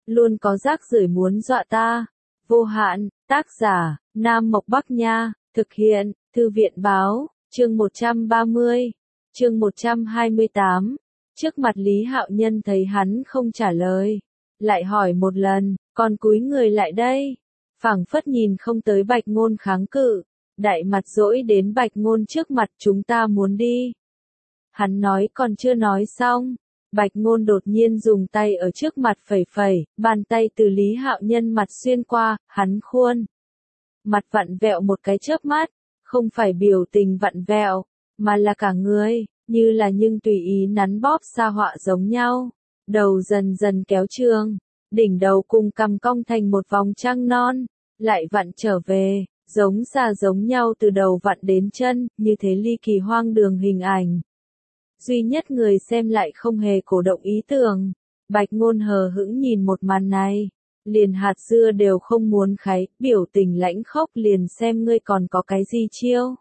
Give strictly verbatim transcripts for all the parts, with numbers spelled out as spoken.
luôn có rác rưởi muốn dọa ta. Vô hạn, tác giả, Nam Mộc Bắc Nha, thực hiện, Thư viện Báo, chương một trăm ba mươi, chương một trăm hai mươi tám. Trước mặt Lý Hạo Nhân thấy hắn không trả lời, lại hỏi một lần, còn cúi người lại đây. Phảng phất nhìn không tới Bạch Ngôn kháng cự, đại mặt dỗi đến Bạch Ngôn trước mặt, chúng ta muốn đi. Hắn nói còn chưa nói xong, Bạch Ngôn đột nhiên dùng tay ở trước mặt phẩy phẩy, bàn tay từ Lý Hạo Nhân mặt xuyên qua, hắn khuôn mặt vặn vẹo một cái chớp mắt, không phải biểu tình vặn vẹo, mà là cả người, như là nhưng tùy ý nắn bóp sa họa giống nhau. Đầu dần dần kéo trường, đỉnh đầu cùng cằm cong thành một vòng trăng non, lại vặn trở về, giống xà giống nhau từ đầu vặn đến chân, như thế ly kỳ hoang đường hình ảnh. Duy nhất người xem lại không hề cổ động ý tưởng. Bạch Ngôn hờ hững nhìn một màn này, liền hạt dưa đều không muốn kháy, biểu tình lãnh khốc, liền xem ngươi còn có cái gì chiêu.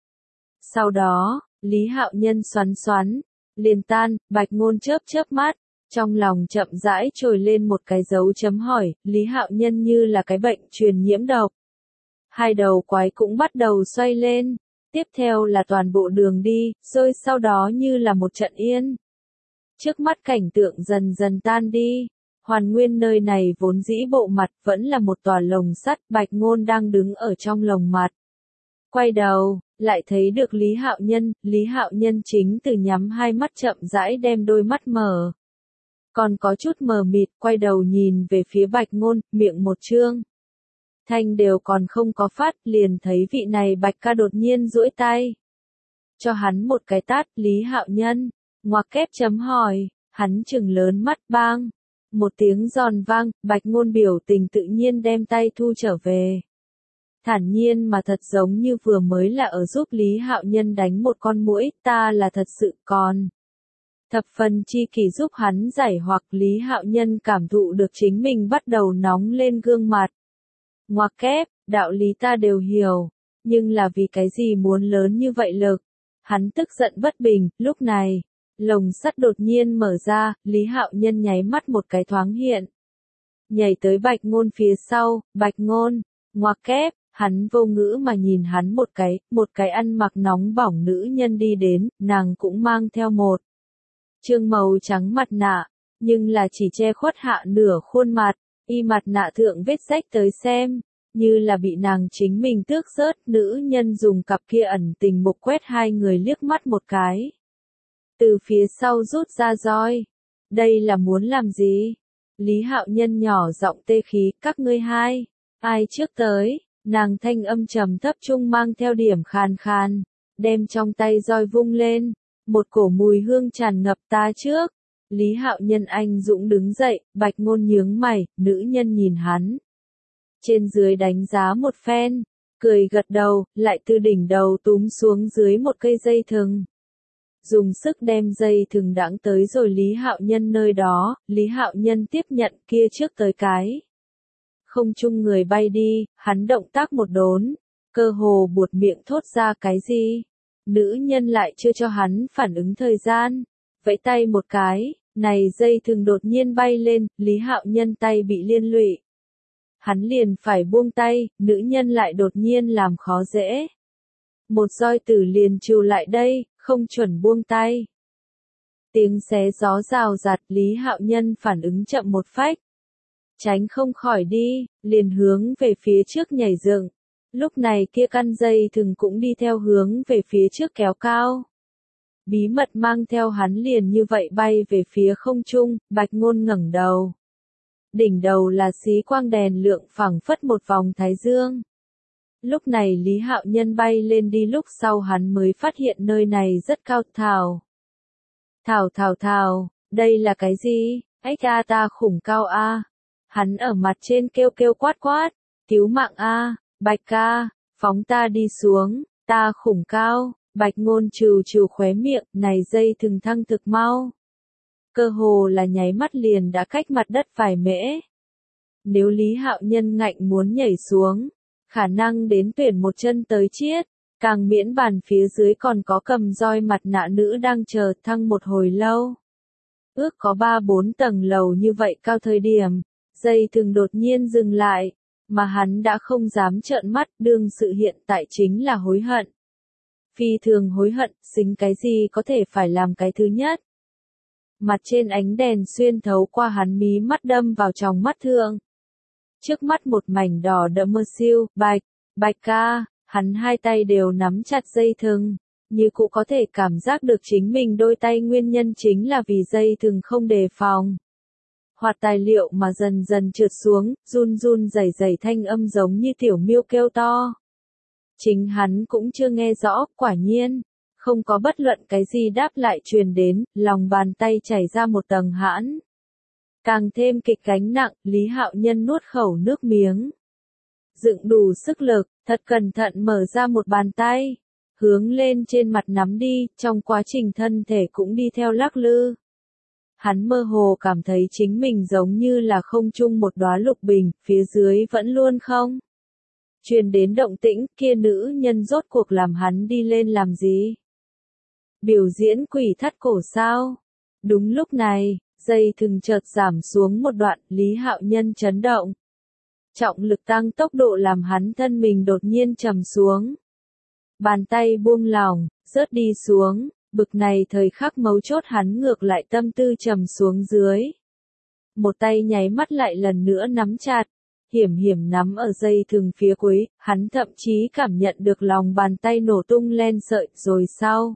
Sau đó, Lý Hạo Nhân xoắn xoắn, liền tan. Bạch Ngôn chớp chớp mắt, trong lòng chậm rãi trồi lên một cái dấu chấm hỏi. Lý Hạo Nhân như là cái bệnh truyền nhiễm độc, hai đầu quái cũng bắt đầu xoay lên. Tiếp theo là toàn bộ đường đi, rồi sau đó như là một trận yên. Trước mắt cảnh tượng dần dần tan đi, hoàn nguyên nơi này vốn dĩ bộ mặt vẫn là một tòa lồng sắt. Bạch Ngôn đang đứng ở trong lồng mặt, quay đầu, lại thấy được Lý Hạo Nhân. Lý Hạo Nhân chính từ nhắm hai mắt chậm rãi đem đôi mắt mở, còn có chút mờ mịt, quay đầu nhìn về phía Bạch Ngôn, miệng một trương. Thanh đều còn không có phát, liền thấy vị này Bạch ca đột nhiên duỗi tay, cho hắn một cái tát. Lý Hạo Nhân, ngoặc kép chấm hỏi, hắn trừng lớn mắt, bang, một tiếng giòn vang. Bạch Ngôn biểu tình tự nhiên đem tay thu trở về, thản nhiên mà thật giống như vừa mới là ở giúp Lý Hạo Nhân đánh một con muỗi. Ta là thật sự còn thập phần chi kỷ giúp hắn giải hoặc. Lý Hạo Nhân cảm thụ được chính mình bắt đầu nóng lên gương mặt. Ngoặc kép, đạo lý ta đều hiểu, nhưng là vì cái gì muốn lớn như vậy lực? Hắn tức giận bất bình. Lúc này, lồng sắt đột nhiên mở ra, Lý Hạo Nhân nháy mắt một cái thoáng hiện, nhảy tới Bạch Ngôn phía sau. Bạch Ngôn, ngoặc kép, hắn vô ngữ mà nhìn hắn một cái, một cái ăn mặc nóng bỏng nữ nhân đi đến, nàng cũng mang theo một trương màu trắng mặt nạ, nhưng là chỉ che khuất hạ nửa khuôn mặt. Y mặt nạ thượng vết rách tới xem, như là bị nàng chính mình tước rớt. Nữ nhân dùng cặp kia ẩn tình mục quét hai người liếc mắt một cái, từ phía sau rút ra roi. Đây là muốn làm gì? Lý Hạo Nhân nhỏ giọng tê khí, các ngươi hai, ai trước tới? Nàng thanh âm trầm thấp trung mang theo điểm khàn khàn, đem trong tay roi vung lên, một cổ mùi hương tràn ngập. Ta trước. Lý Hạo Nhân anh dũng đứng dậy. Bạch Ngôn nhướng mày, nữ nhân nhìn hắn trên dưới đánh giá một phen, cười gật đầu, lại từ đỉnh đầu túm xuống dưới một cây dây thừng, dùng sức đem dây thừng đãng tới rồi Lý Hạo Nhân nơi đó. Lý Hạo Nhân tiếp nhận, kia trước tới cái không trung người bay đi. Hắn động tác một đốn, cơ hồ buột miệng thốt ra cái gì. Nữ nhân lại chưa cho hắn phản ứng thời gian, vẫy tay một cái, này dây thừng đột nhiên bay lên. Lý Hạo Nhân tay bị liên lụy, hắn liền phải buông tay, nữ nhân lại đột nhiên làm khó dễ, một roi tử liền trù lại đây, không chuẩn buông tay. Tiếng xé gió rào rạt. Lý Hạo Nhân phản ứng chậm một phách, tránh không khỏi đi, liền hướng về phía trước nhảy dựng. Lúc này kia căn dây thừng cũng đi theo hướng về phía trước kéo cao, bí mật mang theo hắn liền như vậy bay về phía không trung. Bạch Ngôn ngẩng đầu, đỉnh đầu là xí quang đèn lượng phẳng phất một vòng thái dương. Lúc này Lý Hạo Nhân bay lên đi, lúc sau hắn mới phát hiện nơi này rất cao. Thảo, thảo thảo thảo, đây là cái gì? Ách a, ta khủng cao a. Hắn ở mặt trên kêu kêu quát quát, cứu mạng a, Bạch ca, phóng ta đi xuống, ta khủng cao. Bạch Ngôn trừ trừ khóe miệng, này dây thừng thăng thực mau, cơ hồ là nháy mắt liền đã cách mặt đất vài mễ. Nếu Lý Hạo Nhân ngạnh muốn nhảy xuống, khả năng đến tuyển một chân tới chiết, càng miễn bàn phía dưới còn có cầm roi mặt nạ nữ đang chờ thăng một hồi lâu. Ước có ba bốn tầng lầu như vậy cao thời điểm, Dây thừng đột nhiên dừng lại, mà hắn đã không dám trợn mắt, đương sự hiện tại chính là hối hận. Phi thường hối hận, xính cái gì có thể phải làm cái thứ nhất. Mặt trên ánh đèn xuyên thấu qua hắn mí mắt đâm vào trong mắt thượng. Trước mắt một mảnh đỏ đậm mơ siêu, bạch, bạch ca, hắn hai tay đều nắm chặt dây thừng, như cụ có thể cảm giác được chính mình đôi tay nguyên nhân chính là vì dây thừng không đề phòng. Hoạt tài liệu mà dần dần trượt xuống, run run rẩy rẩy thanh âm giống như tiểu miêu kêu to. Chính hắn cũng chưa nghe rõ, quả nhiên, không có bất luận cái gì đáp lại truyền đến, lòng bàn tay chảy ra một tầng hãn. Càng thêm kịch gánh nặng, Lý Hạo Nhân nuốt khẩu nước miếng. Dựng đủ sức lực, thật cẩn thận mở ra một bàn tay, hướng lên trên mặt nắm đi, trong quá trình thân thể cũng đi theo lắc lư. Hắn mơ hồ cảm thấy chính mình giống như là không trung một đóa lục bình, phía dưới vẫn luôn không. Truyền đến động tĩnh, kia nữ nhân rốt cuộc làm hắn đi lên làm gì? Biểu diễn quỷ thắt cổ sao? Đúng lúc này, dây thừng chợt giảm xuống một đoạn, Lý Hạo Nhân chấn động. Trọng lực tăng tốc độ làm hắn thân mình đột nhiên trầm xuống. Bàn tay buông lỏng, rớt đi xuống, bực này thời khắc mấu chốt hắn ngược lại tâm tư trầm xuống dưới. Một tay nháy mắt lại lần nữa nắm chặt, hiểm hiểm nắm ở dây thừng phía cuối, hắn thậm chí cảm nhận được lòng bàn tay nổ tung len sợi rồi sau.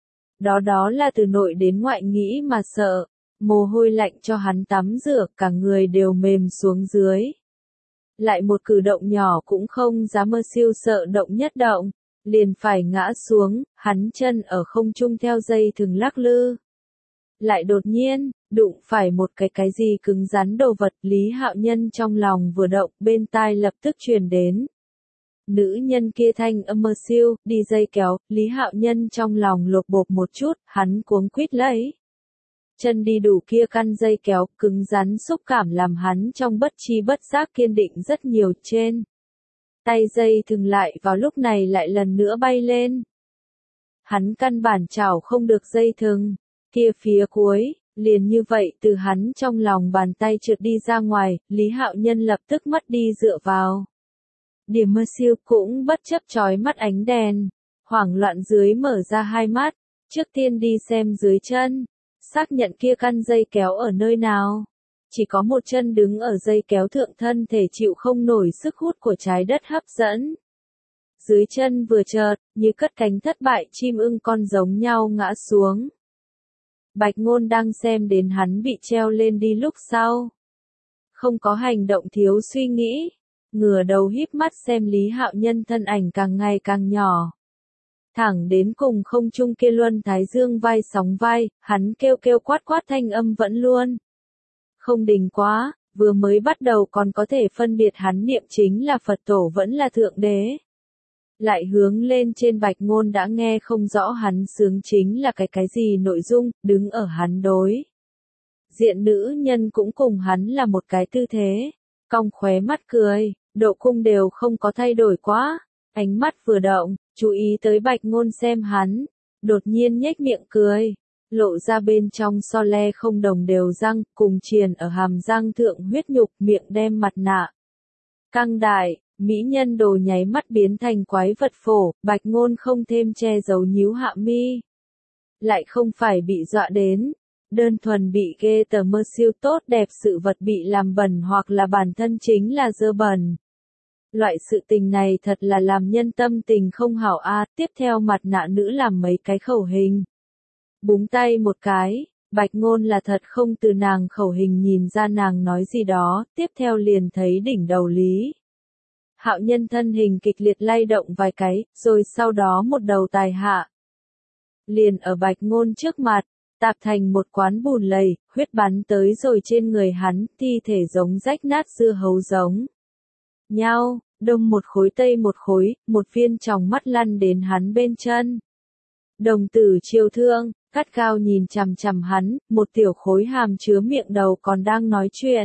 Đó đó là từ nội đến ngoại nghĩ mà sợ, mồ hôi lạnh cho hắn tắm rửa, cả người đều mềm xuống dưới. Lại một cử động nhỏ cũng không dám mơ siêu sợ động nhất động, liền phải ngã xuống, hắn chân ở không trung theo dây thừng lắc lư. Lại đột nhiên, đụng phải một cái cái gì cứng rắn đồ vật, Lý Hạo Nhân trong lòng vừa động, bên tai lập tức truyền đến. Nữ nhân kia thanh âm mơ siêu, đi dây kéo, Lý Hạo Nhân trong lòng lột bột một chút, hắn cuống quýt lấy. Chân đi đủ kia căn dây kéo, cứng rắn xúc cảm làm hắn trong bất chi bất giác kiên định rất nhiều trên. Tay dây thừng lại vào lúc này lại lần nữa bay lên. Hắn căn bản chảo không được dây thừng, kia phía cuối, liền như vậy từ hắn trong lòng bàn tay trượt đi ra ngoài, Lý Hạo Nhân lập tức mất đi dựa vào. Điểm mơ siêu cũng bất chấp chói mắt ánh đèn, hoảng loạn dưới mở ra hai mắt, trước tiên đi xem dưới chân, xác nhận kia căn dây kéo ở nơi nào. Chỉ có một chân đứng ở dây kéo thượng, thân thể chịu không nổi sức hút của trái đất hấp dẫn. Dưới chân vừa chợt, như cất cánh thất bại chim ưng con giống nhau ngã xuống. Bạch Ngôn đang xem đến hắn bị treo lên đi lúc sau. Không có hành động thiếu suy nghĩ, ngửa đầu híp mắt xem Lý Hạo Nhân thân ảnh càng ngày càng nhỏ. Thẳng đến cùng không trung kia luân thái dương vai sóng vai, hắn kêu kêu quát quát thanh âm vẫn luôn. Không đình quá, vừa mới bắt đầu còn có thể phân biệt hắn niệm chính là Phật tổ vẫn là Thượng Đế. Lại hướng lên trên Bạch Ngôn đã nghe không rõ hắn sướng chính là cái cái gì nội dung, đứng ở hắn đối. Diện nữ nhân cũng cùng hắn là một cái tư thế, cong khóe mắt cười, độ cung đều không có thay đổi quá, ánh mắt vừa động, chú ý tới Bạch Ngôn xem hắn, đột nhiên nhếch miệng cười. Lộ ra bên trong so le không đồng đều răng, cùng triền ở hàm răng thượng huyết nhục, miệng đem mặt nạ. Căng đại, mỹ nhân đồ nháy mắt biến thành quái vật phổ, Bạch Ngôn không thêm che giấu nhíu hạ mi. Lại không phải bị dọa đến, đơn thuần bị ghê tờ mơ siêu tốt đẹp sự vật bị làm bẩn hoặc là bản thân chính là dơ bẩn. Loại sự tình này thật là làm nhân tâm tình không hảo a. Tiếp theo mặt nạ nữ làm mấy cái khẩu hình. Búng tay một cái, Bạch Ngôn là thật không từ nàng khẩu hình nhìn ra nàng nói gì đó, tiếp theo liền thấy đỉnh đầu Lý Hạo Nhân thân hình kịch liệt lay động vài cái, rồi sau đó một đầu tài hạ. Liền ở Bạch Ngôn trước mặt, tạp thành một quán bùn lầy, huyết bắn tới rồi trên người hắn, thi thể giống rách nát dưa hấu giống nhau, đông một khối tây một khối, một viên tròng mắt lăn đến hắn bên chân. Đồng tử chiêu thương, cắt cao nhìn chằm chằm hắn, một tiểu khối hàm chứa miệng đầu còn đang nói chuyện.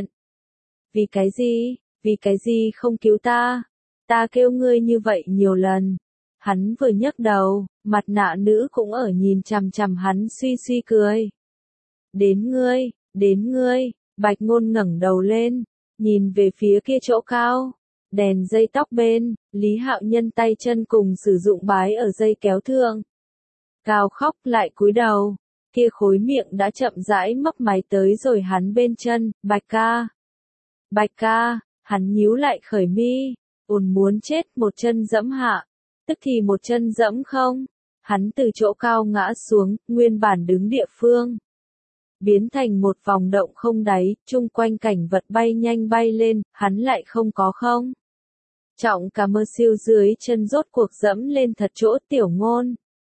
Vì cái gì, vì cái gì không cứu ta? Ta kêu ngươi như vậy nhiều lần. Hắn vừa nhấc đầu, mặt nạ nữ cũng ở nhìn chằm chằm hắn suy suy cười. Đến ngươi, đến ngươi, Bạch Ngôn ngẩng đầu lên, nhìn về phía kia chỗ cao. Đèn dây tóc bên, Lý Hạo Nhân tay chân cùng sử dụng bái ở dây kéo thượng. Cao khóc lại cúi đầu, kia khối miệng đã chậm rãi mấp máy tới rồi hắn bên chân, Bạch ca. Bạch ca, hắn nhíu lại khởi mi, ồn muốn chết một chân dẫm hạ, tức thì một chân dẫm không. Hắn từ chỗ cao ngã xuống, nguyên bản đứng địa phương. Biến thành một vòng động không đáy, chung quanh cảnh vật bay nhanh bay lên, hắn lại không có không. Trọng cả mơ siêu dưới chân rốt cuộc dẫm lên thật chỗ tiểu ngôn.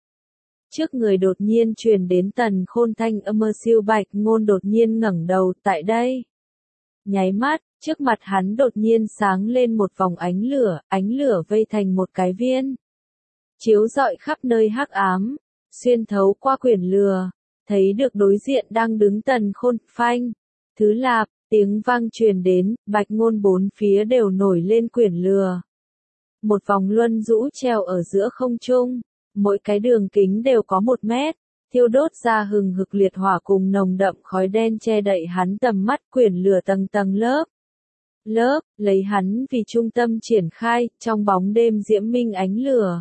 Trước người đột nhiên truyền đến tần khôn thanh âm mơ siêu Bạch Ngôn đột nhiên ngẩng đầu tại đây. Nháy mắt, trước mặt hắn đột nhiên sáng lên một vòng ánh lửa, ánh lửa vây thành một cái viên. Chiếu rọi khắp nơi hắc ám, xuyên thấu qua quyển lừa, thấy được đối diện đang đứng tần khôn phanh. Thứ lạp, tiếng vang truyền đến, Bạch Ngôn bốn phía đều nổi lên quyển lừa. Một vòng luân rũ treo ở giữa không trung, mỗi cái đường kính đều có một mét, thiêu đốt ra hừng hực liệt hỏa cùng nồng đậm khói đen che đậy hắn tầm mắt quyển lửa tầng tầng lớp. Lớp, lấy hắn vì trung tâm triển khai, trong bóng đêm diễm minh ánh lửa.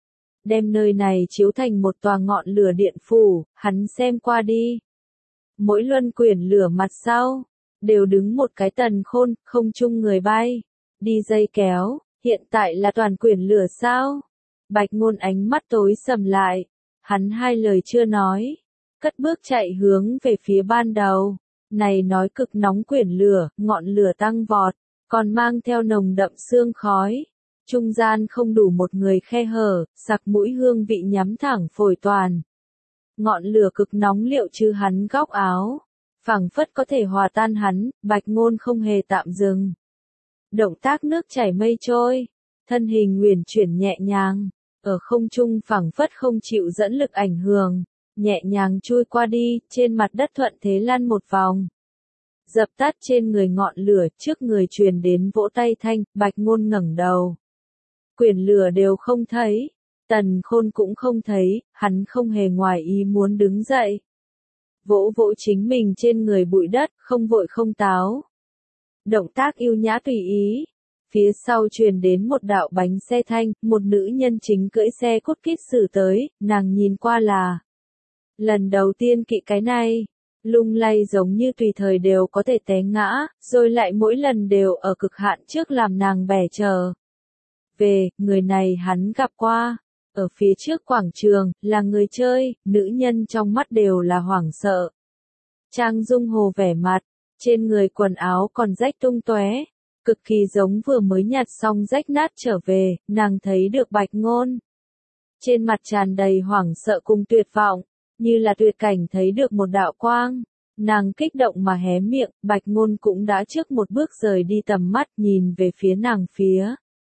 Đem nơi này chiếu thành một tòa ngọn lửa điện phủ, hắn xem qua đi. Mỗi luân quyển lửa mặt sau, đều đứng một cái tần khôn, không chung người bay. Đi dây kéo, hiện tại là toàn quyển lửa sao? Bạch Ngôn ánh mắt tối sầm lại. Hắn hai lời chưa nói. Cất bước chạy hướng về phía ban đầu. Này nói cực nóng quyển lửa, ngọn lửa tăng vọt, còn mang theo nồng đậm sương khói. Trung gian không đủ một người khe hở, sặc mũi hương vị nhắm thẳng phổi toàn. Ngọn lửa cực nóng liệu chứ hắn góc áo. Phảng phất có thể hòa tan hắn, Bạch Ngôn không hề tạm dừng. Động tác nước chảy mây trôi, thân hình uyển chuyển nhẹ nhàng, ở không trung phảng phất không chịu dẫn lực ảnh hưởng, nhẹ nhàng chui qua đi, trên mặt đất thuận thế lăn một vòng. Dập tắt trên người ngọn lửa, trước người truyền đến vỗ tay thanh, Bạch Ngôn ngẩng đầu. Quyển lửa đều không thấy, Tần Khôn cũng không thấy, hắn không hề ngoài ý muốn đứng dậy. Vỗ vỗ chính mình trên người bụi đất, không vội không táo. Động tác yêu nhã tùy ý. Phía sau truyền đến một đạo bánh xe thanh, một nữ nhân chính cưỡi xe cút kít xử tới, nàng nhìn qua là. Lần đầu tiên kỵ cái này, lung lay giống như tùy thời đều có thể té ngã, rồi lại mỗi lần đều ở cực hạn trước làm nàng bẻ chờ. Về, người này hắn gặp qua. Ở phía trước quảng trường, là người chơi, nữ nhân trong mắt đều là hoảng sợ. Trang Dung Hồ vẻ mặt, trên người quần áo còn rách tung tóe, cực kỳ giống vừa mới nhặt xong rách nát trở về, nàng thấy được Bạch Ngôn. Trên mặt tràn đầy hoảng sợ cùng tuyệt vọng, như là tuyệt cảnh thấy được một đạo quang. Nàng kích động mà hé miệng, Bạch Ngôn cũng đã trước một bước rời đi tầm mắt nhìn về phía nàng phía.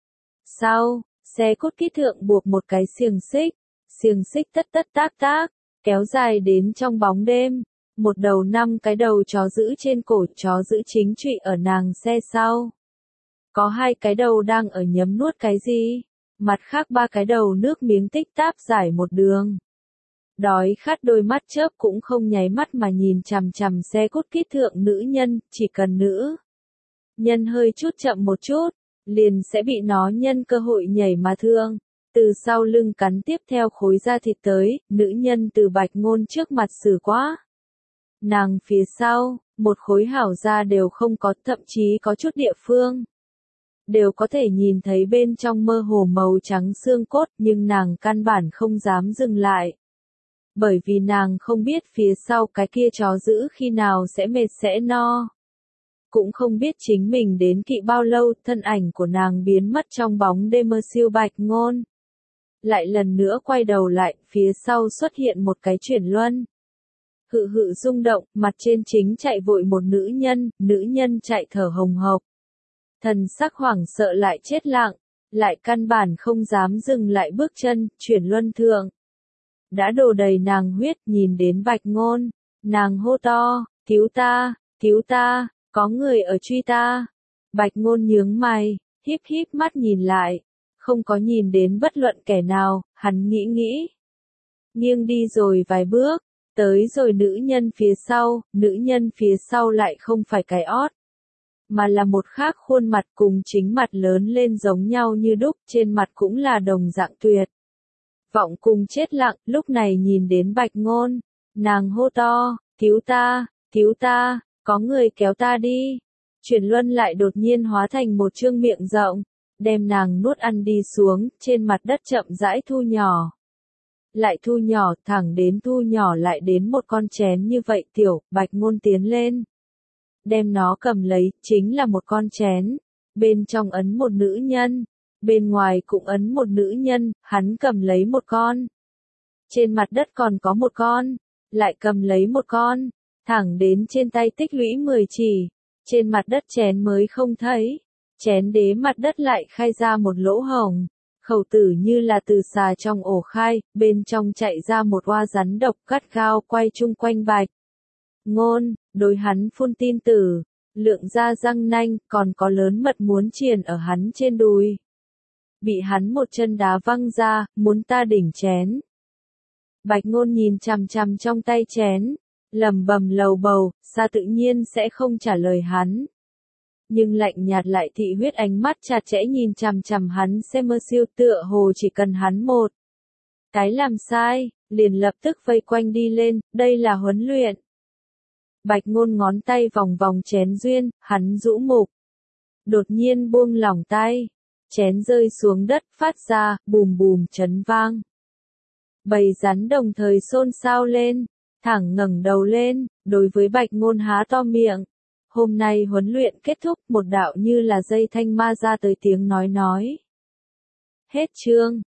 Sau, xe cốt kít thượng buộc một cái xiềng xích, xiềng xích tất tất tác tác, kéo dài đến trong bóng đêm. Một đầu năm cái đầu chó giữ trên cổ, chó giữ chính trụy ở nàng xe sau. Có hai cái đầu đang ở nhấm nuốt cái gì, mặt khác ba cái đầu nước miếng tích táp giải một đường. Đói khát đôi mắt chớp cũng không nháy mắt mà nhìn chằm chằm xe cốt kít thượng nữ nhân, chỉ cần nữ nhân hơi chút chậm một chút, liền sẽ bị nó nhân cơ hội nhảy mà thương. Từ sau lưng cắn tiếp theo khối da thịt tới, nữ nhân từ Bạch Ngôn trước mặt xử quá. Nàng phía sau, một khối hảo da đều không có, thậm chí có chút địa phương. Đều có thể nhìn thấy bên trong mơ hồ màu trắng xương cốt, nhưng nàng căn bản không dám dừng lại. Bởi vì nàng không biết phía sau cái kia chó giữ khi nào sẽ mệt sẽ no. Cũng không biết chính mình đến kỵ bao lâu, thân ảnh của nàng biến mất trong bóng đêm mơ siêu Bạch Ngôn. Lại lần nữa quay đầu lại, phía sau xuất hiện một cái chuyển luân. Hự hự rung động, mặt trên chính chạy vội một nữ nhân, nữ nhân chạy thở hồng hộc. Thần sắc hoảng sợ lại chết lặng, lại căn bản không dám dừng lại bước chân, chuyển luân thượng. Đã đổ đầy nàng huyết, nhìn đến Bạch Ngôn, nàng hô to, cứu ta, cứu ta, có người ở truy ta. Bạch Ngôn nhướng mày, híp híp mắt nhìn lại, không có nhìn đến bất luận kẻ nào, hắn nghĩ nghĩ. Nghiêng đi rồi vài bước, tới rồi nữ nhân phía sau, nữ nhân phía sau lại không phải cái ót. mà là một khác khuôn mặt cùng chính mặt lớn lên giống nhau như đúc, trên mặt cũng là đồng dạng tuyệt vọng cùng chết lặng, lúc này nhìn đến Bạch Ngôn, nàng hô to, cứu ta, cứu ta, có người kéo ta đi. Chuyển luân lại đột nhiên hóa thành một trương miệng rộng, đem nàng nuốt ăn đi xuống, trên mặt đất chậm rãi thu nhỏ. Lại thu nhỏ, thẳng đến thu nhỏ lại đến một con chén như vậy tiểu, Bạch Ngôn tiến lên. Đem nó cầm lấy, chính là một con chén. Bên trong ấn một nữ nhân, bên ngoài cũng ấn một nữ nhân, hắn cầm lấy một con. Trên mặt đất còn có một con, lại cầm lấy một con, thẳng đến trên tay tích lũy mười chỉ. Trên mặt đất chén mới không thấy, chén đế mặt đất lại khai ra một lỗ hổng, khẩu tử như là từ xà trong ổ khai, bên trong chạy ra một oa rắn độc cắt gao quay chung quanh Bạch Ngôn, đối hắn phun tin tử, lượng ra răng nanh, còn có lớn mật muốn triền ở hắn trên đùi. Bị hắn một chân đá văng ra, muốn ta đỉnh chén. Bạch Ngôn nhìn chằm chằm trong tay chén, lầm bầm lầu bầu, Sa tự nhiên sẽ không trả lời hắn. Nhưng lạnh nhạt lại thị huyết ánh mắt chặt chẽ nhìn chằm chằm hắn xem mơ siêu tựa hồ chỉ cần hắn một cái làm sai, liền lập tức vây quanh đi lên, đây là huấn luyện. Bạch Ngôn ngón tay vòng vòng chén duyên, hắn rũ mục. Đột nhiên buông lỏng tay, chén rơi xuống đất phát ra, bùm bùm chấn vang. Bầy rắn đồng thời xôn xao lên, thẳng ngẩng đầu lên, đối với Bạch Ngôn há to miệng. Hôm nay huấn luyện kết thúc, một đạo như là dây thanh ma ra tới tiếng nói nói. Hết chương.